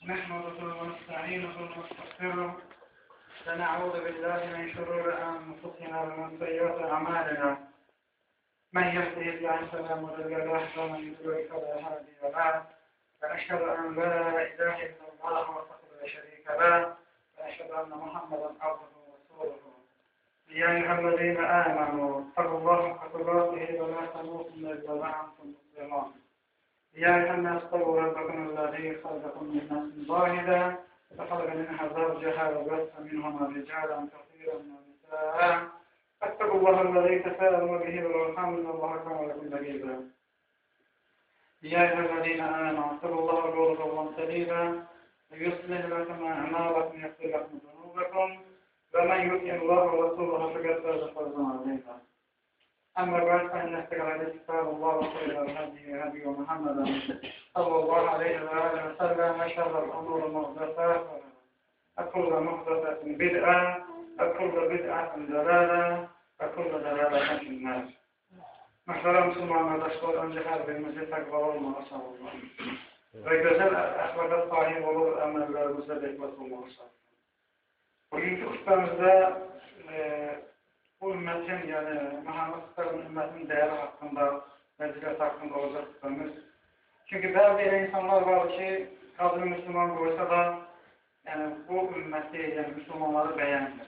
نحمده ونستعينه ونستغفره ونعوذ بالله من شرور أنفسنا ومن سيئات أعمالنا من يهده الله فلا مضل له ومن يضلل فلا هادي له ونشهد أن لا إله إلا الله وحده لا شريك له ونشهد أن محمدا عبده ورسوله يا أيها الذين آمنوا اتقوا الله حق تقاته ولا تموتن إلا وأنتم مسلمون يا أيها الناس اتقوا ربكم الذي خلقكم من نفس واحدة وخلق منها زوجها وبث منهما رجالا كثيرا ونساء اتقوا الله الذي تساءلون به والأرحام إن الله كان عليكم رقيبا يا أيها الذين آمنوا اتقوا الله وقولوا قولا سديدا يصلح لكم أعمالكم ويغفر لكم ذنوبكم ومن يطع الله ورسوله فقد فاز فوزا عظيما أما بعد فإن أصدق الحديث كتاب الله وخير الهدي هدي محمد صلى الله عليه وآله وسلم وشر الأمور محدثاتها وكل محدثة بدعة وكل بدعة ضلالة وكل ضلالة في النار. Muhterem Müslüman kardeşler, önce her birimizi takvalı olmalı sağlayalım. Ve güzel ahlaka sahip olur, emellerimizde beklet olmalı sağlayalım. Bugünkü hutbemizde bu ümmetin, yani Muhammed Sallallahu ümmetin değeri hakkında, meclis hakkında olacak hutbemiz. Çünkü bazı insanlar var ki, kadın Müslüman olsa da, yani bu ümmeti, yani Müslümanları beğenmir.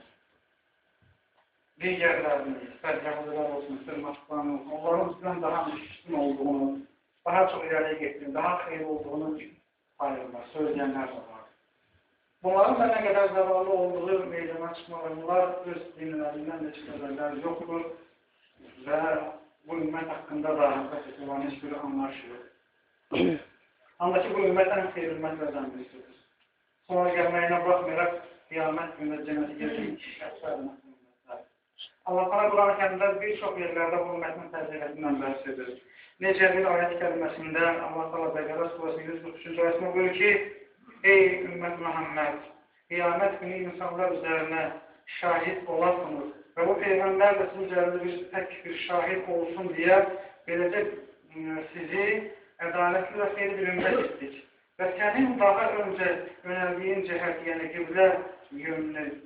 Diğerlerini, ister Yahudiler olsun, ister Müslüman olsun, onların bizden daha müslüm olduğunu, daha çok ileriye gittiğini, daha hayırlı olduğunu sayırlar, söyleyenler de var. Bunların da ne kadar zararlı olduğu meydana çıkmalarınlar öz dinlerinden de çıkarlarlar yoktur ve bu ümmet hakkında da hakikaten olan hiçbir anlayış yok. Andaki bu ümmetten hayır ümmetlerden birisidir. Sonra gelmeyine bakmayarak kıyamet günü cenneti gelecek şahslarına. Allah Teala Kur'an-ı Kerim'de birçok yerlerde bu ümmetin fəziletinden bahsedilir. Nece bir ayet kelimesinde Allah Teala Bekara Suresi 143. ayetinde buyuruyor ki: Ey ümmet Muhammed! Kıyamet günü insanlar üzerine şahit olasınız ve bu peygamber de sizin üzerinde tek bir şahit olsun diye böylece sizi adaletli ve hayırlı bir ümmet ettik. Ve senin daha önce yöneldiğin cihet, yani kıble yönlü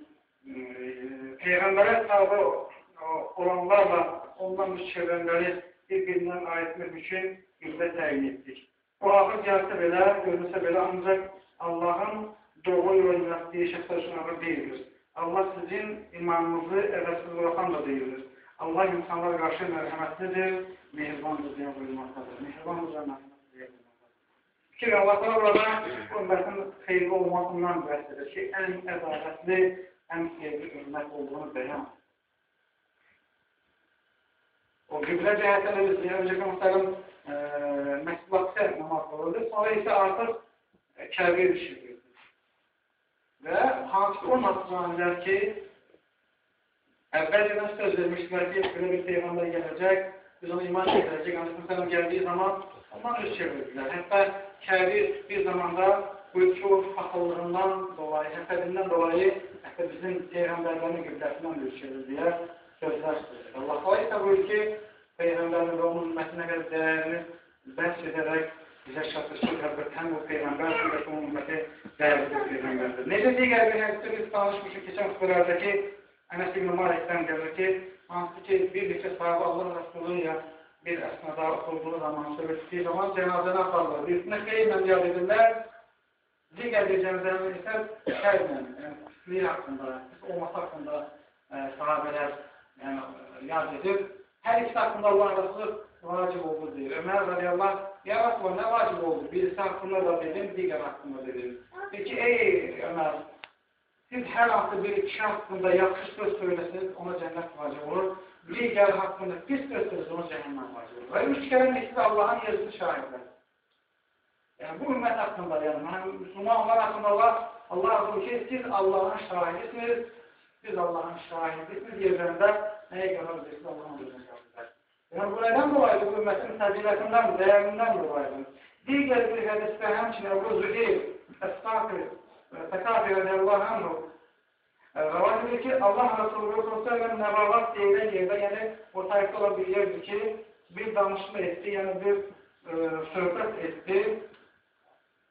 Peygamber'e tabi olanlarla ondan müşkülenleri birbirinden ayetmek için kıble təyin ettik. Bu ahir gelse belə, görünse belə ancak Allah'ın doğru yol yaptığı şəxslər üçün ağır değildir. Allah sizin imanınızı əvəzsiz bırakan da değildir. Allah insanlara karşı merhametlidir, mehribandır diye buyurmaktadır. Mehribandır ve merhametlidir diye buyurmaktadır. Ki Allah Teala burada bu ümmetin xeyri olmasından bahseder ki, en adaletli, en sevgi ümmet olduğunu beyan. O qiblə cəhətdən biz önceki muhtarım məktubaqsa namaz olurdu. Sonra ise artık kəbir bir şey gördük. Ve hangi o nasıl ki evvelce söz vermişler ki böyle bir peygamber gelecek, biz ona iman edilecek. Aleyhisselam geldiği zaman ondan yüz çevirdiler. Hatta kəbir bir zamanda bu çok akıllığından dolayı, hesedinden dolayı hatta bizim peygamberlerin güblesinden yüz çevirdiler. Sözler söyledi. Allah Teala ise buyur ki peygamberin ve onun ümmetine kadar değerini bahsederek bize çatışır hem bu peygamber hem de onun ümmeti değerli bir peygamberdir. Nece diğer bir hadiste biz tanışmışız geçen sıralardaki Enes İbn Malik'ten gelir ki hansı ki bir neçe sahibi Allah Resulü'yle bir esnada oturduğu zaman söylettiği zaman cenazene akarlar. Birisine keymen yad edirler, diğer bir cenazenin ise keymen, yani pisliği hakkında, pis olması hakkında sahabeler yani yad edir. Her ikisi hakkında Allah Resulü vacip oldu diyor. Ömer radıyallahu ya Resulullah ne vacip oldu? Birisi hakkında da dedim, diğer hakkında dedim. Peki ey Ömer, siz her hafta bir kişi hakkında yakış söz söyleseniz ona cennet vacip olur. Diğer hakkında pis söz söyleseniz ona cehennem vacip olur. Ve üç kere ikisi Allah'ın yazılı şahitler. Yani bu ümmet hakkında yani Müslümanlar hakkında Allah Resulü ki siz Allah'ın şahidisiniz. Biz Allah'ın şahidisiniz yerlerinde neye görürüz? Allah'ın üzerinde. Yani bu neden dolayı bu ümmetin faziletinden, değerinden dolayı. Diğer bir hadiste hemçine Ebu Züheyr, Es-Sâfir, Tekâfir radıyallahu anhu rivayet ediyor ki Allah Resulü Sallallahu Nebavat denilen yerde yani o tarihte olan bir yerdi ki bir danışma etti, yani bir sohbet etti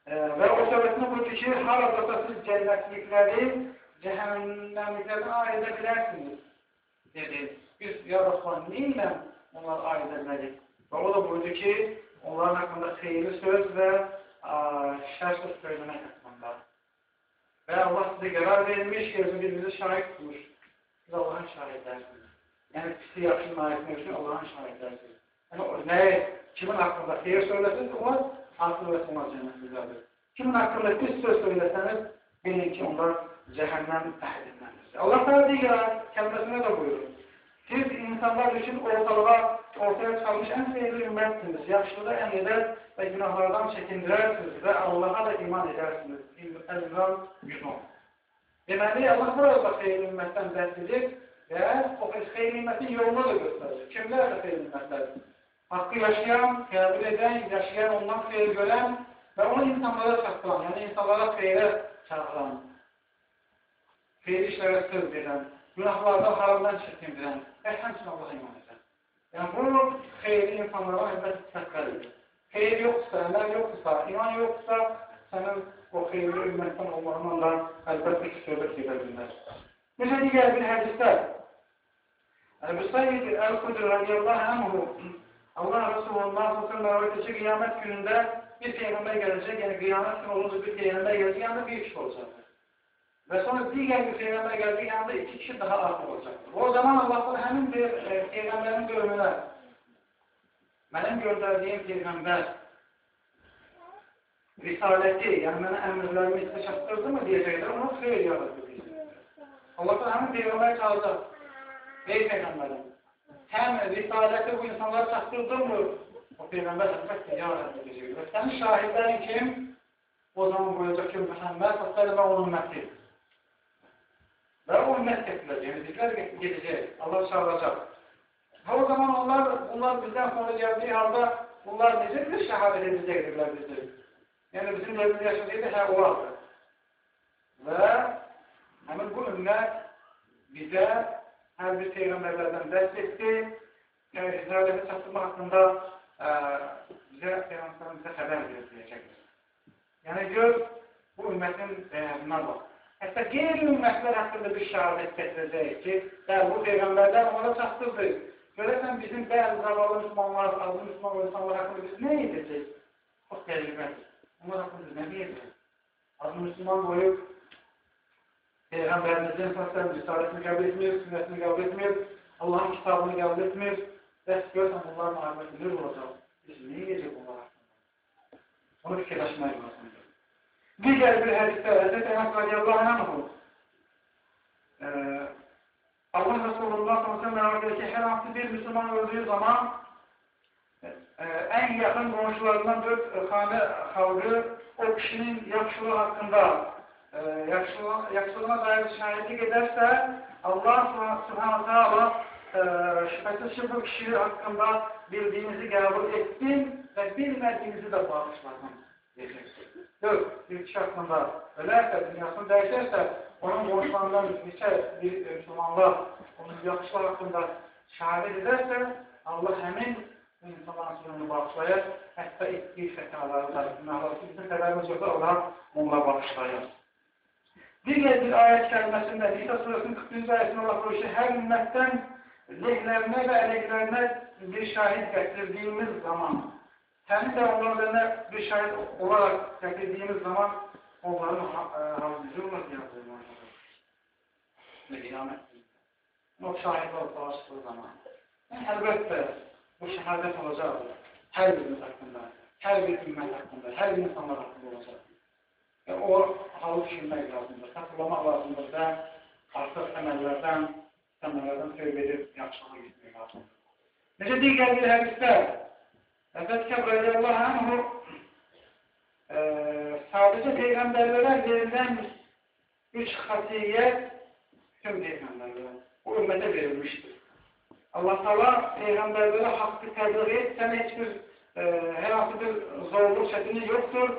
Ve o sebepten bu kişi harada siz cennetlikleri cehennemliklerden ayırt edebilirsiniz dedi. Biz ya Resulallah neyle onları ayırt etmedik? Ve o da buyurdu ki onların hakkında hayırlı söz ve şer söz söylemek hakkında. Ve Allah size karar verilmiş, gözünüzü şahit tutmuş. Siz Allah'ın şahitlersiniz. Yani pisi yapışın için Allah'ın şahitlersiniz. Yani ne, kimin hakkında hayır söylesiniz, o akıl ve sonra cennetliklerdir. Kimin hakkında pis söz söyleseniz, bilin ki onlar cehennem ehlindendir. Allah Teala diğer kelimesine de buyurur. Siz insanlar için ortaya çıkarmış en sevgili ümmetsiniz. Yaxşılığı emreder ve günahlardan çekindirersiniz ve Allah'a da iman edersiniz. El-İmran 110. Deməli, Allah burada xeyir ümmətten bəhsedilir ve o xeyir ümmətin yolunu da gösterir. Kimler de xeyir ümmetler? Hakkı yaşayan, kabul eden, yaşayan, ondan xeyir gören ve onu insanlara çattıran, yani insanlara xeyre çağıran, xeyir işlere söz veren, günahlardan, haramdan çekindiren ve həmçinin Allah'a iman eden. Yani bu xeyri insanlara əlbəttə təkkəlidir. Xeyir yoksa, əməl yoksa, iman yoksa, senin o xeyirli ümmətten olmağından da əlbəttə ki, söhbət edebilirlər. Necə digər bir hədisdə, Əbu Said el-Xudri radiyallahu anhu, Allah Resulullah sallallahu ki, qiyamət günündə bir peyğəmbər gələcək, yəni qiyamət günü olunca bir peyğəmbər gələcək, yanında bir kişi olacaqdır. Ve sonra diğer bir peygamber geldiği yanında 2 kişi daha artık olacaktır. O zaman Allah'tan hemen bir peygamberin bölümüne, benim gönderdiğim peygamber risaleti, yani bana emirlerimi isteşattırdı mı diyecekler, onu hayır yarattı diyecek. Allah'tan hemen peygamber çağıracak. Ey peygamberim, sen risaleti bu insanlara çaktırdın mı? O peygamber elbette yarattı diyecek. Ve senin şahitlerin kim? O zaman buyuracak ki Muhammed Sallallahu ve onun ümmeti. Ve o ümmet getirileceğini, bizler gidecek, Allah çağıracak. O zaman bunlar bizden sonra geldiği halde bunlar necə bir şehadet edecektirler bizi. Yani bizim evimizde yaşadığıydı, o vardı. Ve hemen bu ümmet bize her bir peygamberlerden ders etti. Risaleti çatırma hakkında bize haber verecektir. Yani gör bu ümmetin buna bak. Hatta geri ümmetler hakkında bir şehadet getirecek ki, bu peygamberler ona çaktırdı. Görürsen bizim bazı zavallı Müslümanlar, azı Müslüman insanlar hakkında biz ne edeceğiz? Çok tehlikelidir. Onlar hakkında biz ne diyeceğiz? Azı Müslüman boyu Peygamberimizin faslının risaletini kabul etmiyor, sünnetini kabul etmiyor, Allah'ın kitabını kabul etmiyor. Ders görsen bunlar muhabbetlidir olacak. Biz ne yiyecek bunlar hakkında? Onu fikirleşmeyi lazımdır. Diğer bir hadiste Hazreti Enes radıyallahu anhu Allah Resulullah sallallahu aleyhi ve sellem her bir Müslüman öldüğü zaman en yakın komşularından 4 hane halkı o kişinin yakışıklığı hakkında yakışıklığına dair şahitlik ederse Allah subhanahu teala şüphesiz bu kişi hakkında bildiğinizi kabul ettim ve bilmediğinizi de bağışladım diyecektir. Yok, bir kişi hakkında ölerse, dünyasını değişirse, onun borçlarından bir Müslümanlar, onun yakışıklı hakkında şehadet ederse, Allah hemen insanların sınırını bağışlayır, hatta ettiği fetaları da, günahları, bizim kadarımız yoksa Allah onunla bağışlayır. Diğer bir ayet kelimesinde, Nisa suresinin 40. ayetinde Allah bu işi her ümmetten lehlerine ve aleyhlerine bir şahit getirdiğimiz zaman, kendi de onlarına bir şahit olarak getirdiğimiz zaman onların havuzcu olması yapılıyor. Ve kıyamet değil. O şahit olup bağıştığı zaman. Yani elbette bu şehadet olacak. Her birimiz hakkında, her bir ümmet hakkında, her bir insanlar hakkında olacak. Ve o havuz düşünmek lazımdır, hatırlamak lazımdır da artık emellerden tövbe edip yapışmaya gitmek lazımdır. Necə digər bir hadiste Hazreti Kâb radıyallahu anhu sadece peygamberlere verilen 3 hasiyet tüm peygamberlere, bu ümmete verilmiştir. Allah Teala peygamberlere hakkı tebliğ et, sana hiçbir herhangi bir zorluk çetini yoktur.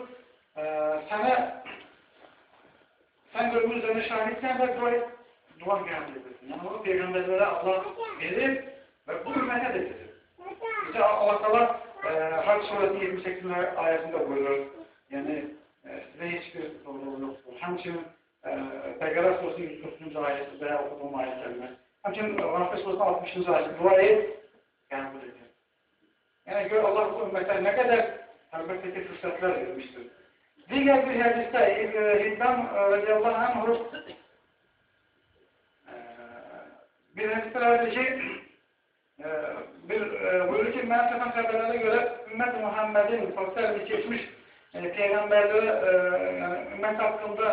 Sen ölümün üzerine şahitsen ve dua geldirirsin. Yani onu peygamberlere Allah verir ve bu ümmete de verir. İşte Allah Teala Hac suresi 28. ayetinde buyurur. Yani sizə heç bir zorluğu yoxdur. Həmçinin Bəqərə surəsinin 140-cı ayəsi və oxuduğum ayətlərində. Həmçinin Rəfə surəsinin 60-cı ayəsi dua et, qəbul edir. Yəni gör Allah bu ümmətə nə qədər əlbəttə ki, fürsətlər vermişdir. Digər bir hədisdə İbn radiyallahu anh bir hədisdə var ki, buyurur ki, mən çatan xəbərlərə görə ümmət Muhammedin faktörü keçmiş peyğəmbərlərə ümmət haqqında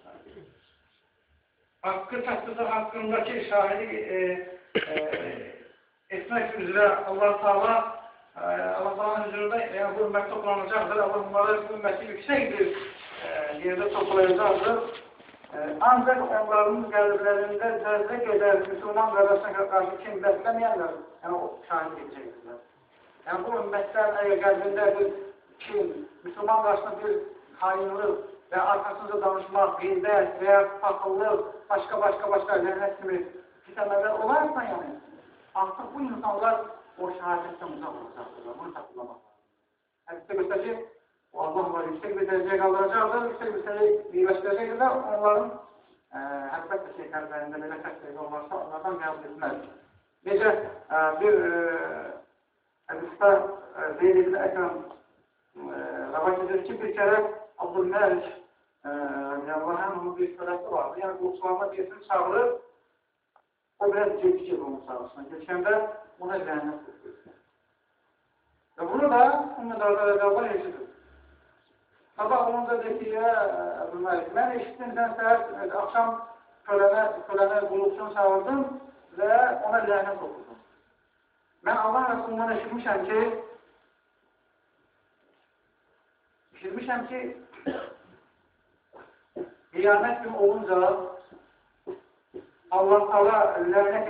hakkı çatdığı hakkındaki şahidi etmek üzere Allah Teala'nın huzurunda yani bu ümmet toplanacaktır. Allah bunları bu ümmeti yüksek bir yerde toplayacaktır. Ancak onların kalplerinde zerrek eder Müslüman arasına karşı kim beslemeyenler yani o şahit edecekler. Yani bu ümmetler eğer kalbinde bir kim Müslüman arasında bir hainlik ve arkasında danışmak, gıybet veya fakıllık, başka cennet gibi fitneler olarsa yani artık bu insanlar o şehadetten uzak olacaktırlar. Bunu hatırlamak lazım. Hadiste gösterecek, o Allah var yüksek bir dereceye kaldıracaktır, yüksek bir dereceye birleştirecekler. Onların elbette kalplerinde böyle takdirde olmazsa onlardan kabul etmez. Nece bir hadiste Zeyd ibn Ekrem rivayet ediyor ki bir kere Abdülmalik radiyallahu anh'ın bir sırası vardı. Yani bu Osmanlı birisini çağırır, o biraz ciddi onun sağlısına. Geçende ona cennet tutuyor. Ve bunu da Ümmü Darda radiyallahu anh yaşadı. Sabah olunca dedi ki, Abdülmalik, ben eşittim sen seher, akşam kölene bulutsun çağırdım ve ona lanet okudum. Ben Allah Resulü'nden eşitmişim ki kıyamet günü olunca Allah Teala lanet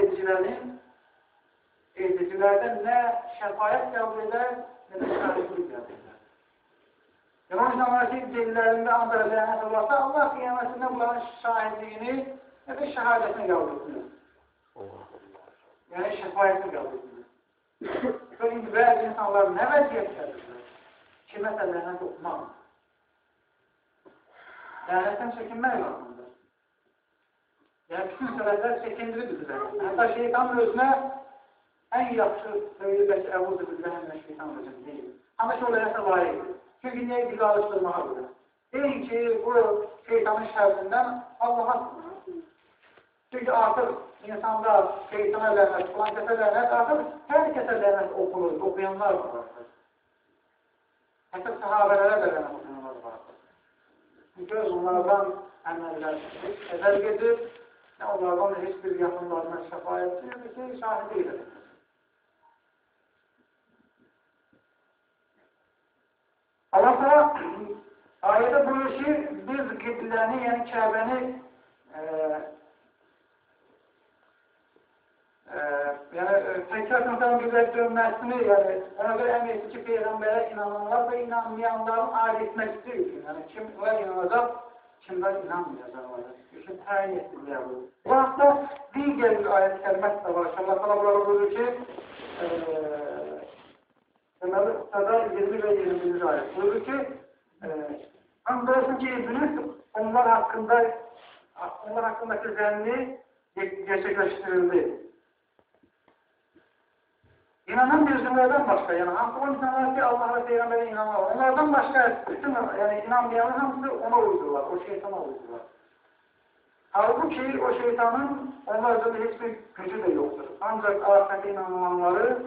edicilerden ne şefaat kabul eder ne de şahitlik kabul eder. Yani o insanlar ki delillerinde ancak lanet olursa Allah kıyametinde bunların şahitliğini ne de şehadetini kabul etmiyor. Yani şefaatini kabul etmiyor. Çünkü bazı insanlar ne vaziyetlerdir? Kime de lanet okumaz. Lanetten çekinmək lazımdır. Yani bütün sebepler çekindirir bizi. Hatta şeytan özüne en yaxşı söyleyip Ebu'du billahi'nden şeytan özüm değil. Ama şöyle yasa layıktır. Çünkü niye bizi alıştırmağa burada? Deyin ki bu şeytanın şerrinden Allah'a sığınır. Çünkü artık insanda şeytana lanet, falan kese lanet, artık herkese lanet okunur, okuyanlar var artık. Hatta sahabelere de lanet okuyanlar var. Çünkü onlardan əməllər əzəl gedir, onlardan heç bir yaxınlarına şəfayət edir ki, şahidi edir. Allah da ayədə buyurur ki, biz qibləni, yəni Kəbəni tekrar insanın qiblə dönməsini, yəni ona görə əmr ki, Peyğəmbərə inananlar və inanmayanların aid etmək istəyir. Yəni kimlər inanacaq, kimlər inanmayacaq. İşin təyin etdirliyə bu. Bu haqda digər bir ayət kəlmət də var. Allah bunları buyurur ki, deməli, Sada 20 və 21. ayət. Buyurur ki, andolsun ki, iblis onlar hakkındaki zənni gerçekleştirildi. İnanan bizimlerden başka, yani hamsi o insanlar ki Allah ve Peygamber'e inanırlar. Onlardan başka bütün yani inanmayanın hamısı ona uydurlar, o şeytana uydurlar. Halbuki o şeytanın onlar üzerinde hiçbir gücü de yoktur. Ancak ahirete inananları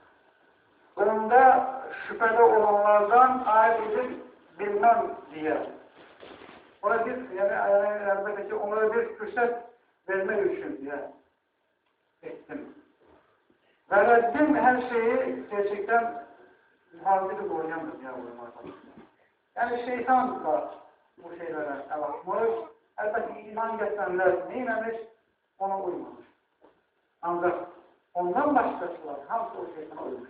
onda şüphede olanlardan ayet edip bilmem diye. Ona biz yani onlara bir fırsat vermek için diye ettim. Ve Rabbim her şeyi gerçekten muhafızı koruyandır ya bu. Yani şeytan var bu şeylere bakmış. Elbette iman getirenler neylemiş ona uymamış. Ancak ondan başkası var. Hamısı o şeytana uymuş.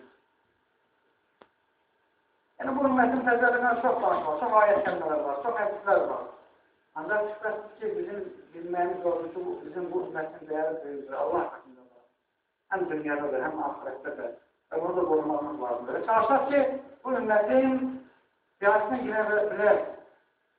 Yani bu ümmetin tezgahından çok tanış var. Çok ayet kelimeler var. Çok hadisler var. Ancak şüphesiz ki bizim bilmemiz olduğu bizim bu ümmetin değerli büyüdür. Allah hakkında. Hem dünyada da hem ahirette de. Ve bunu da korumamız lazım. Çalışsak ki bu ümmetin siyasetine girebilir.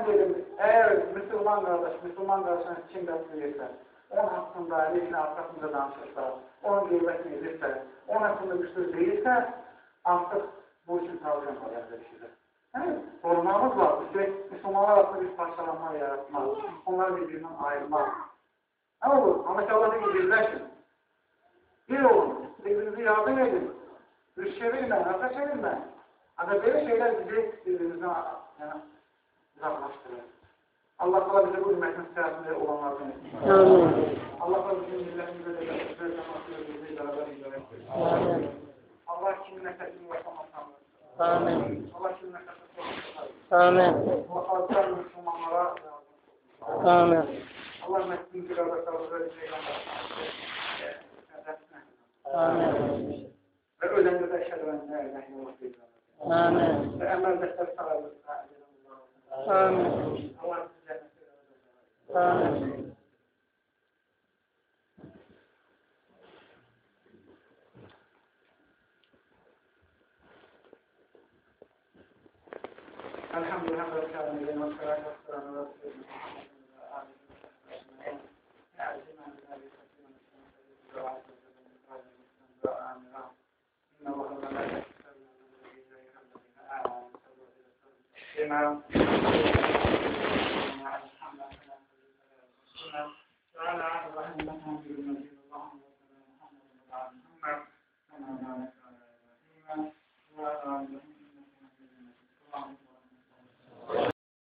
Ben dedim, eğer Müslüman kardeşine kim besleyirse, onun hakkında, aleyhine arkasında danışırsa, onun gıybetini edirse, onun hakkında güçlü değilse, artık bu için tavsiyen var yaklaşıdır. Yani korumamız var. Müslümanlar arasında bir parçalanma yaratmaz. Onlar birbirinden ayrılmaz. Ne olur? Anlaşılan gibi birleşin. Bir olun. Birbirinizi yardım edin. Üç çevirme, arka çevirme. Ama böyle şeyler bizi birbirimizden uzaklaştırır. Allah Teala bize bu ümmetin siyasında olanlardan etsin. Allah Teala bizim milletimize de bizi beraber icra etsin. Allah kimin nefesini yaşamasın. Amin. Allah kimin nefesini yaşamasın. Amin. Allah Teala Müslümanlara Amin. Allah mesleğin bir arada kalır Amin. ve ölende de eşhedü en la ilahe illallah. Amin. Ve emel defter sararız. Amin. Allah sizi cennete verir. Amin. Elhamdülillah ve kâmilin ve salâtu ve selamu ve seyyidina Muhammed